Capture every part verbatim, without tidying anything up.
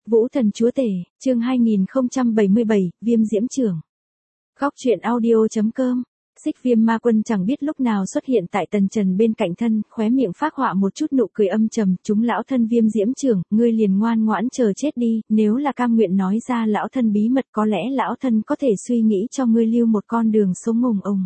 Vũ thần chúa tể, chương hai nghìn không trăm bảy mươi bảy, Viêm Diễm Chưởng. Góc truyện audio chấm com. Xích Viêm Ma Quân chẳng biết lúc nào xuất hiện tại Tần Trần bên cạnh thân, khóe miệng phác họa một chút nụ cười âm trầm, chúng lão thân Viêm Diễm Chưởng, ngươi liền ngoan ngoãn chờ chết đi, nếu là cam nguyện nói ra lão thân bí mật có lẽ lão thân có thể suy nghĩ cho ngươi lưu một con đường sống ngùng ồng.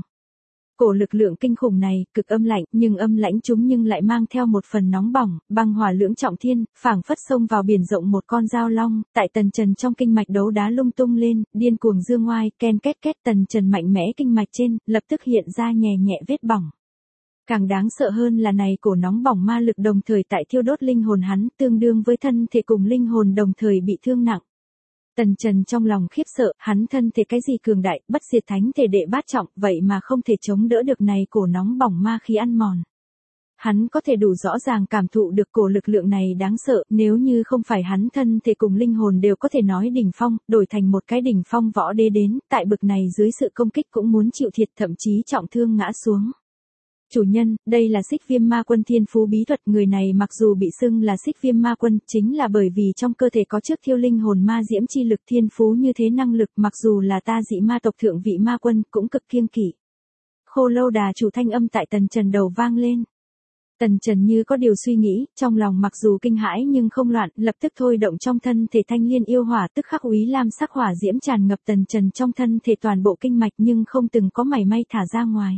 Cổ lực lượng kinh khủng này, cực âm lạnh, nhưng âm lãnh chúng nhưng lại mang theo một phần nóng bỏng, băng hỏa lưỡng trọng thiên, phảng phất xông vào biển rộng một con dao long, tại Tần Trần trong kinh mạch đấu đá lung tung lên, điên cuồng dương ngoai, ken két két Tần Trần mạnh mẽ kinh mạch trên, lập tức hiện ra nhè nhẹ vết bỏng. Càng đáng sợ hơn là này cổ nóng bỏng ma lực đồng thời tại thiêu đốt linh hồn hắn, tương đương với thân thể cùng linh hồn đồng thời bị thương nặng. Tần Trần trong lòng khiếp sợ, hắn thân thể cái gì cường đại, bất diệt thánh thể đệ bát trọng, vậy mà không thể chống đỡ được này cổ nóng bỏng ma khí ăn mòn. Hắn có thể đủ rõ ràng cảm thụ được cổ lực lượng này đáng sợ, nếu như không phải hắn thân thể cùng linh hồn đều có thể nói đỉnh phong, đổi thành một cái đỉnh phong võ đế đến, tại bực này dưới sự công kích cũng muốn chịu thiệt thậm chí trọng thương ngã xuống. Chủ nhân, đây là Xích Viêm Ma Quân thiên phú bí thuật, người này mặc dù bị xưng là Xích Viêm Ma Quân, chính là bởi vì trong cơ thể có trước thiêu linh hồn ma diễm chi lực thiên phú như thế năng lực, mặc dù là ta dị ma tộc thượng vị ma quân, cũng cực kiêng kỵ. Khô Lâu Đà chủ thanh âm tại Tần Trần đầu vang lên. Tần Trần như có điều suy nghĩ, trong lòng mặc dù kinh hãi nhưng không loạn, lập tức thôi động trong thân thể Thanh Liên yêu hỏa, tức khắc úy lam sắc hỏa diễm tràn ngập Tần Trần trong thân thể toàn bộ kinh mạch nhưng không từng có mảy may thả ra ngoài.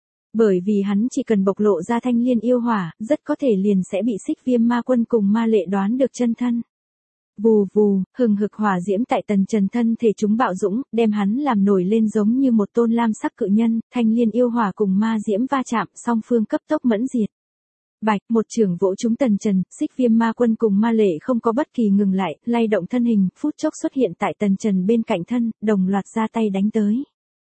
Bởi vì hắn chỉ cần bộc lộ ra Thanh Liên yêu hỏa, rất có thể liền sẽ bị Xích Viêm Ma Quân cùng ma lệ đoán được chân thân. Vù vù, hừng hực hỏa diễm tại Tần Trần thân thể chúng bạo dũng, đem hắn làm nổi lên giống như một tôn lam sắc cự nhân, Thanh Liên yêu hỏa cùng ma diễm va chạm, song phương cấp tốc mẫn diệt. Bạch, một chưởng vỗ trúng Tần Trần, Xích Viêm Ma Quân cùng ma lệ không có bất kỳ ngừng lại, lay động thân hình, phút chốc xuất hiện tại Tần Trần bên cạnh thân, đồng loạt ra tay đánh tới.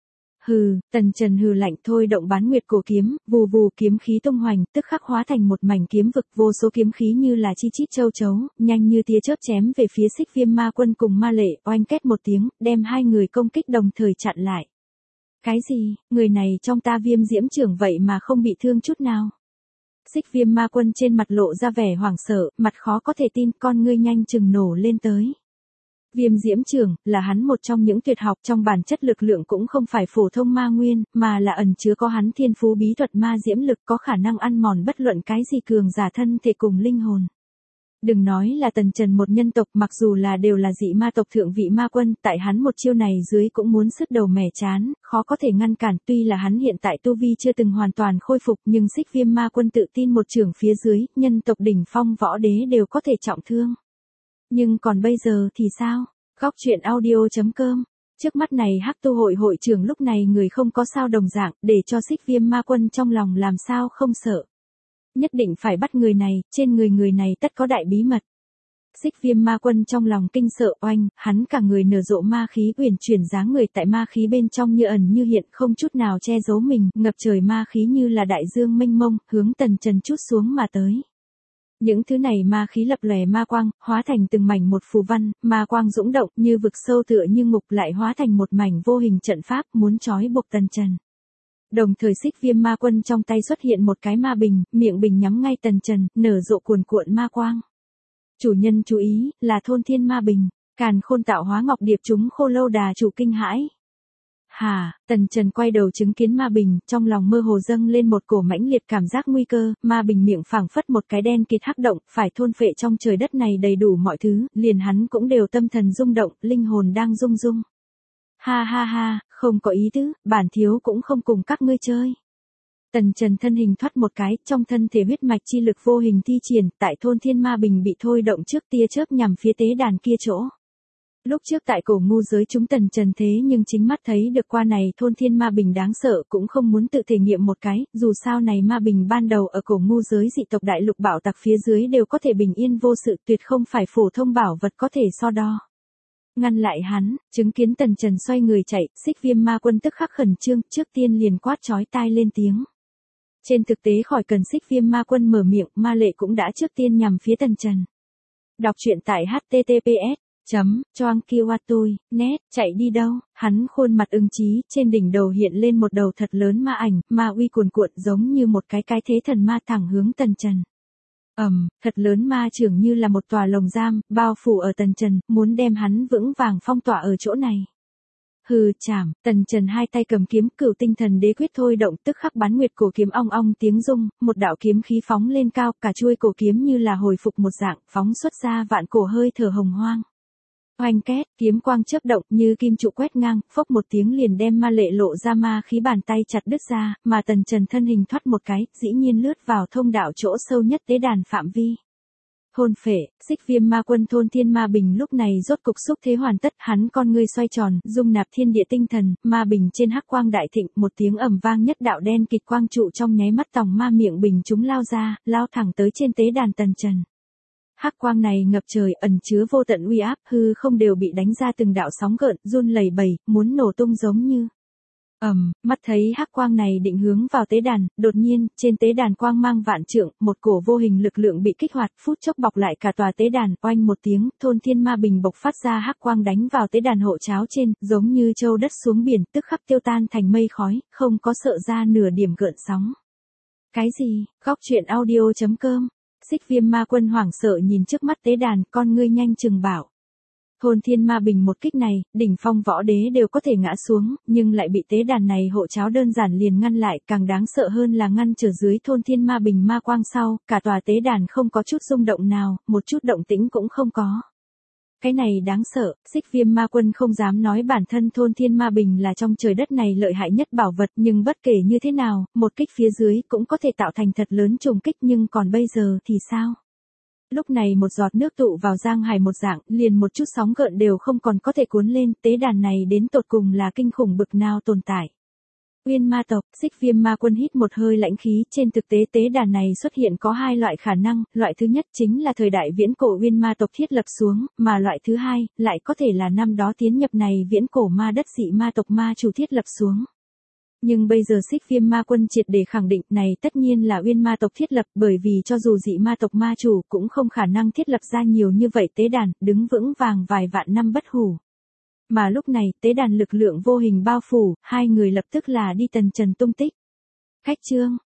Hừ, Tần Trần hừ lạnh thôi động bán nguyệt cổ kiếm, vù vù kiếm khí tung hoành, tức khắc hóa thành một mảnh kiếm vực, vô số kiếm khí như là chi chít châu chấu, nhanh như tia chớp chém về phía Xích Viêm Ma Quân cùng ma lệ, oanh két một tiếng, đem hai người công kích đồng thời chặn lại. Cái gì, người này trong ta Viêm Diễm Chưởng vậy mà không bị thương chút nào. Xích Viêm Ma Quân trên mặt lộ ra vẻ hoảng sợ, mặt khó có thể tin, con ngươi nhanh chừng nổ lên tới. Viêm Diễm Chưởng là hắn một trong những tuyệt học, trong bản chất lực lượng cũng không phải phổ thông ma nguyên, mà là ẩn chứa có hắn thiên phú bí thuật ma diễm lực, có khả năng ăn mòn bất luận cái gì cường giả thân thể cùng linh hồn. Đừng nói là Tần Trần một nhân tộc, mặc dù là đều là dị ma tộc thượng vị ma quân, tại hắn một chiêu này dưới cũng muốn sứt đầu mẻ chán, khó có thể ngăn cản, tuy là hắn hiện tại tu vi chưa từng hoàn toàn khôi phục, nhưng Xích Viêm Ma Quân tự tin một chưởng phía dưới, nhân tộc đỉnh phong võ đế đều có thể trọng thương. Nhưng còn bây giờ thì sao? Góc truyện audio chấm com. Trước mắt này Hắc Tu hội hội trưởng lúc này người không có sao đồng dạng, để cho Xích Viêm Ma Quân trong lòng làm sao không sợ. Nhất định phải bắt người này, trên người người này tất có đại bí mật. Xích Viêm Ma Quân trong lòng kinh sợ oanh, hắn cả người nở rộ ma khí uyển chuyển dáng người tại ma khí bên trong như ẩn như hiện, không chút nào che giấu mình, ngập trời ma khí như là đại dương mênh mông, hướng Tần Trần chút xuống mà tới. Những thứ này ma khí lập lòe ma quang, hóa thành từng mảnh một phù văn, ma quang dũng động như vực sâu tựa như ngục, lại hóa thành một mảnh vô hình trận pháp muốn trói buộc Tần Trần. Đồng thời Xích Viêm Ma Quân trong tay xuất hiện một cái ma bình, miệng bình nhắm ngay Tần Trần, nở rộ cuồn cuộn ma quang. Chủ nhân chú ý, là thôn thiên ma bình, càn khôn tạo hóa ngọc điệp chúng Khô Lâu Đà chủ kinh hãi. Hà, Tần Trần quay đầu chứng kiến ma bình, trong lòng mơ hồ dâng lên một cổ mãnh liệt cảm giác nguy cơ, ma bình miệng phảng phất một cái đen kịt hắc động, phải thôn phệ trong trời đất này đầy đủ mọi thứ, liền hắn cũng đều tâm thần rung động, linh hồn đang rung rung. Ha ha ha, không có ý tứ, bản thiếu cũng không cùng các ngươi chơi. Tần Trần thân hình thoát một cái, trong thân thể huyết mạch chi lực vô hình thi triển, tại thôn thiên ma bình bị thôi động trước tia chớp nhằm phía tế đàn kia chỗ. Lúc trước tại cổ ngu giới chúng Tần Trần thế nhưng chính mắt thấy được qua này thôn thiên ma bình đáng sợ, cũng không muốn tự thể nghiệm một cái, dù sao này ma bình ban đầu ở cổ ngu giới dị tộc đại lục bảo tặc phía dưới đều có thể bình yên vô sự, tuyệt không phải phổ thông bảo vật có thể so đo. Ngăn lại hắn, chứng kiến Tần Trần xoay người chạy, Xích Viêm Ma Quân tức khắc khẩn trương, trước tiên liền quát chói tai lên tiếng. Trên thực tế khỏi cần Xích Viêm Ma Quân mở miệng, ma lệ cũng đã trước tiên nhằm phía Tần Trần. Đọc truyện tại h t t p s chấm choang kiwatui net, chạy đi đâu? Hắn khuôn mặt ưng chí, trên đỉnh đầu hiện lên một đầu thật lớn ma ảnh, ma uy cuồn cuộn giống như một cái cái thế thần ma thẳng hướng Tần Trần. Ầm, thật lớn ma chưởng như là một tòa lồng giam, bao phủ ở Tần Trần, muốn đem hắn vững vàng phong tỏa ở chỗ này. Hừ, chảm, Tần Trần hai tay cầm kiếm, Cửu Tinh Thần Đế quyết thôi động, tức khắc bán nguyệt cổ kiếm ong ong tiếng rung, một đạo kiếm khí phóng lên cao, cả chuôi cổ kiếm như là hồi phục một dạng, phóng xuất ra vạn cổ hơi thở hồng hoang. Oanh két, kiếm quang chớp động như kim trụ quét ngang, phốc một tiếng liền đem ma lệ lộ ra ma khí bàn tay chặt đứt ra, mà Tần Trần thân hình thoát một cái, dĩ nhiên lướt vào thông đạo chỗ sâu nhất tế đàn phạm vi. Hồn phệ, Xích Viêm Ma Quân thôn thiên ma bình lúc này rốt cục xúc thế hoàn tất, hắn con ngươi xoay tròn, dung nạp thiên địa tinh thần, ma bình trên hắc quang đại thịnh, một tiếng ầm vang nhất đạo đen kịch quang trụ trong nháy mắt tòng ma miệng bình chúng lao ra, lao thẳng tới trên tế đàn Tần Trần. Hắc quang này ngập trời, ẩn chứa vô tận uy áp, hư không đều bị đánh ra từng đạo sóng gợn, run lẩy bẩy, muốn nổ tung giống như. Ầm, um, mắt thấy hắc quang này định hướng vào tế đàn, đột nhiên, trên tế đàn quang mang vạn trượng, một cổ vô hình lực lượng bị kích hoạt, phút chốc bọc lại cả tòa tế đàn, oanh một tiếng, thôn thiên ma bình bộc phát ra hắc quang đánh vào tế đàn hộ cháo trên, giống như châu đất xuống biển, tức khắc tiêu tan thành mây khói, không có sợ ra nửa điểm gợn sóng. Cái gì? Góc truyện audio chấm com. Xích Viêm Ma Quân hoảng sợ nhìn trước mắt tế đàn, con ngươi nhanh chừng bảo. Thôn thiên ma bình một kích này, đỉnh phong võ đế đều có thể ngã xuống, nhưng lại bị tế đàn này hộ cháo đơn giản liền ngăn lại, càng đáng sợ hơn là ngăn trở dưới thôn thiên ma bình ma quang sau, cả tòa tế đàn không có chút rung động nào, một chút động tĩnh cũng không có. Cái này đáng sợ, Xích Viêm Ma Quân không dám nói bản thân thôn thiên ma bình là trong trời đất này lợi hại nhất bảo vật, nhưng bất kể như thế nào, một kích phía dưới cũng có thể tạo thành thật lớn trùng kích, nhưng còn bây giờ thì sao? Lúc này một giọt nước tụ vào giang hải một dạng, liền một chút sóng gợn đều không còn có thể cuốn lên, tế đàn này đến tột cùng là kinh khủng bực nào tồn tại. Uyên ma tộc, Xích Viêm Ma Quân hít một hơi lãnh khí, trên thực tế tế đàn này xuất hiện có hai loại khả năng, loại thứ nhất chính là thời đại viễn cổ Uyên ma tộc thiết lập xuống, mà loại thứ hai, lại có thể là năm đó tiến nhập này viễn cổ ma đất dị ma tộc ma chủ thiết lập xuống. Nhưng bây giờ Xích Viêm Ma Quân triệt để khẳng định này tất nhiên là Uyên ma tộc thiết lập, bởi vì cho dù dị ma tộc ma chủ cũng không khả năng thiết lập ra nhiều như vậy tế đàn, đứng vững vàng vài vạn năm bất hủ. Mà lúc này, tế đàn lực lượng vô hình bao phủ, hai người lập tức là đi Tần Trần tung tích. Khách chương